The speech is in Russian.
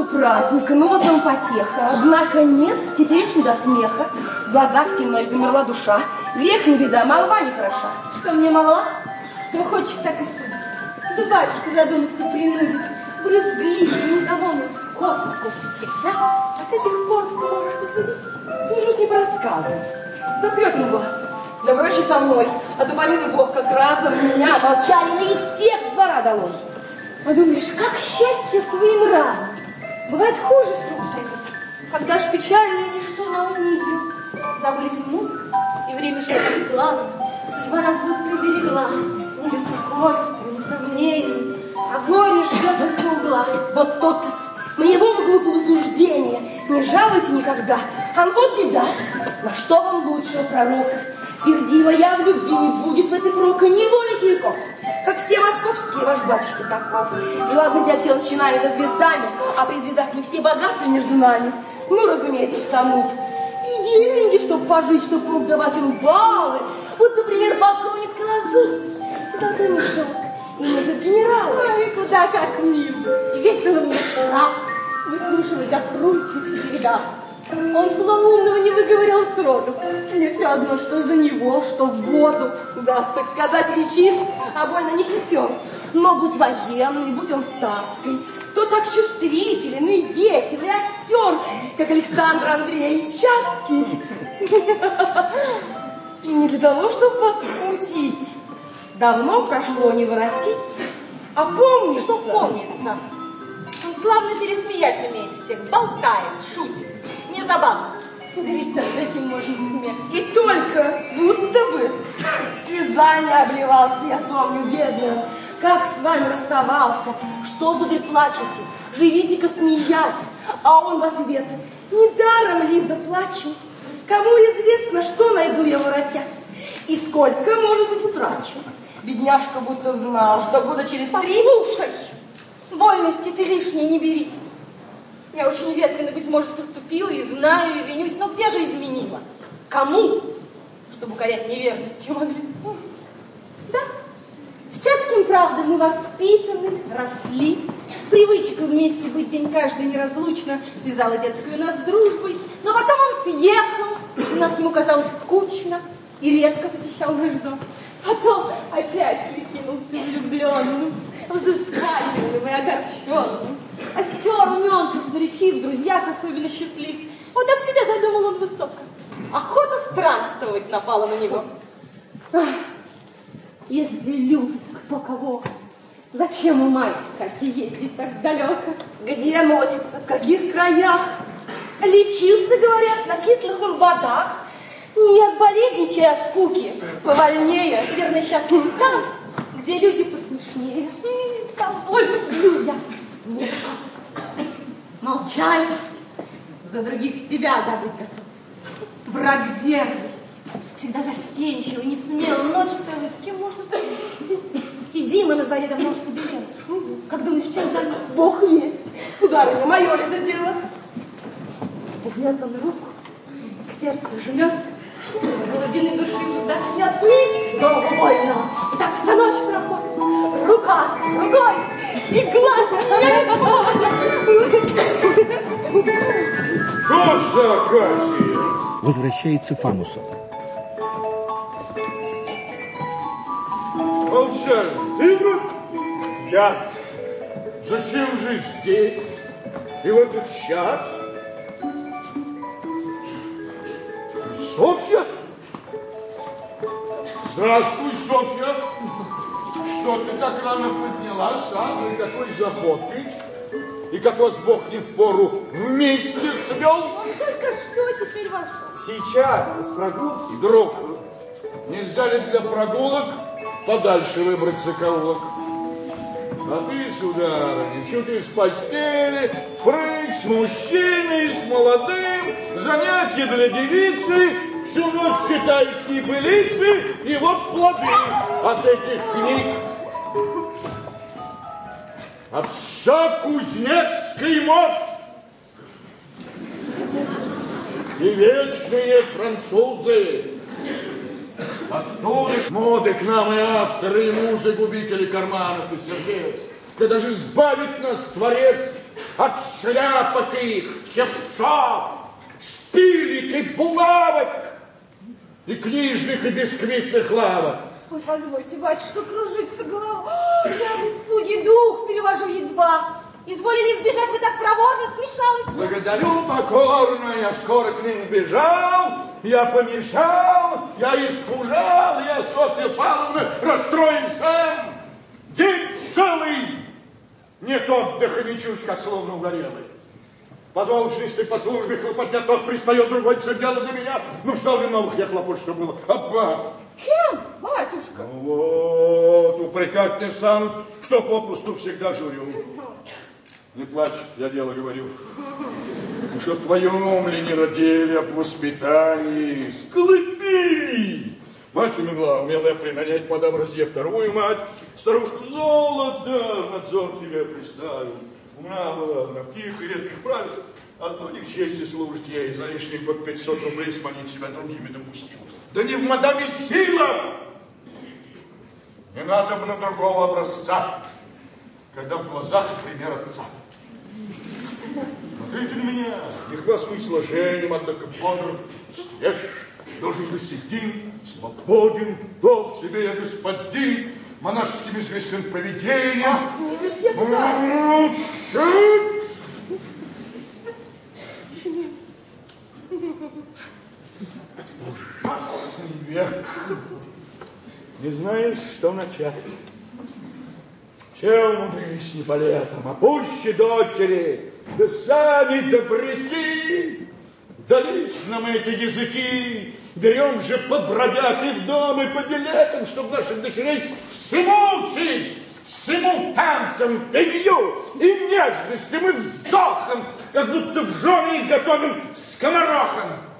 праздника, ну вот вам потеха. Однако нет, теперь уж не до смеха. В глазах темно и замерла душа. Грех не беда, молва не хороша. Что мне мало? Кто хочет, так и суд. Да батюшка задуматься принудит. Брюзгливый, недовольный, скот таков всегда. А с этих пор ты можешь посудить. Сужусь не по рассказам. Запрет он глаз. Да врачи со мной, а то, помилуй Бог, как разом меня молчали и всех двора долой. А думаешь, как счастье своим раном. Бывает хуже с рук сойдет. Когда ж печальное ничто на ум не идет. Забылись музыка, и время что-то главное. Судьба нас будто берегла. Ни беспокойства, ни сомнений. А горе ждет из-за угла. Вот тот-то моего глупого суждения не жалуйте никогда. А вот беда. На что вам лучшего пророка? Твердила я, в любви не будет в этой прока ни воли веков. Как все московские, ваш батюшка таков. Жила бы зятья он с чинами да звездами, а при звездах не все богаты между нами. Ну, разумеется, к тому. И деньги, чтоб пожить, чтоб мог давать ему баллы. Вот, например, полковник Скалозуб. Золотой мешок. И месяц генерала. Ой, куда как мило. И весело мне рад. Выслушивать о крутых передах. Он слова умного не выговорил сроду. Мне все одно, что за него, что в воду. Даст, так сказать, речист, а больно не хитер. Но будь военный, будь он статский, то так чувствителен и весел, и актер, как Александр Андреевич Чацкий. И не для того, чтобы вас смутить. Давно прошло не воротить, а помнится. Что помнится? Он славно пересмеять умеет всех, болтает, шутит. Не забавно. Удивиться, каким можно смех. И только будто бы слезами обливался, я помню, бедную, как с вами расставался, что, сударь, плачете, живите-ка смеясь, а он в ответ: недаром, Лиза, плачу, кому известно, что найду я воротясь, и сколько, может быть, утрачу. Бедняжка будто знал, что года через 3... Послушай, вольности ты лишние не бери. Я очень ветрено, быть может, поступила, и знаю, и винюсь, но где же изменила? Кому? Чтобы укорять неверностью могли. Да, с Чацким, правда, мы воспитаны, росли. Привычка вместе быть день каждый неразлучно связала детскую нас с дружбой. Но потом он съехал, и нас ему казалось скучно, и редко посещал наш дом. Потом опять прикинулся влюбленным, взыскательным и огорченным. Остер, умен, красноречив, в друзьях особенно счастлив. Вот об себе задумал он высоко. Охота странствовать напала на него. Ах, если любит кто кого, зачем ума искать и ездить так далеко? Где носится, в каких краях? Лечился, говорят, на кислых он водах. Не от болезни, чай от скуки, повольнее. Верно, счастлив там, где люди посмешнее. Того люблю я. Нет. Молчали, за других себя забыть готов. Враг дерзости, всегда застенчивый, не смелый, ночь целую, с кем можно так? Сидим, и на дворе давно уж побежали. Как думаешь, чем за ним? Бог весть, сударыня, мое ли это дело? Возьмет он руку, к сердцу жмет, из глубины души вздохнет, лист долго больно. И так вся ночь проходит, рука с другой, и глаз не смотрит. Что за оказия? Возвращается Фамусов. Молчали, ты? Яс. Зачем же здесь? И в этот час? Софья? Здравствуй, Софья. Что ты так рано поднялась, а? И какой заботой? И как вас Бог не впору вместе свел? Он только что теперь вошел. Сейчас, с прогулки. Друг, нельзя ли для прогулок подальше выбрать закоулок? А ты, сударыня, чуть из постели, прыть с мужчиной, с молодым, занятия для девицы, всю ночь читает небылицы, и вот плоды от этих книг. А вся кузнецкий мост и вечные французы. Откуда моды к нам и авторы, и музы, губители карманов и сердец? Да даже избавит нас Творец от шляпок их, чепцов, шпилек и булавок, и книжных и бисквитных лавок. Ой, позвольте, батюшка, кружится голова. Я в испуге дух перевожу едва. Изволили вбежать, вы так проворно, смешалась. Благодарю покорно, я скоро к ним бежал, я помешал, я испужал, я, Софья Павловна, расстроен сам. День целый нет отдыха, мечусь, как словно угорелый. По должности, по службе хлопотня, тот пристает, другой все дело для меня. Ну что ли новых я хлопот, что было? Абба! Кем, батюшка? Ну вот, упрекать не сам, что попросту всегда журю. Не плачь, я дело говорю. Уж о твоем ли не родили, об воспитании, склопи. Мать умела принанять мадам Розье вторую мать. Старушку золото, надзор тебе приставил. Умна была, она в каких редких правил. Одно не к чести служит ей, за лишних под 500 рублей сманить себя другими допустил. Да не в мадаме сила! Не надо бы на другого образца, когда в глазах пример отца. Смотрите на меня, не хвастаюсь сложением, однако бодр, свеж, должен быть сидим, свободен, дом себе я господин, монашеским известен поведением. Ах, милость, я знаю. Ужасный век. Не знаешь, что начать. Все умудрились не по летам, а пуще дочери, да сами добряки. Дались нам эти языки, берем же по бродяг и в дом, и по билетам, чтобы наших дочерей всему учить, всему танцам, пенью и нежностям, и вздохам, как будто в жены их готовим скоморохом.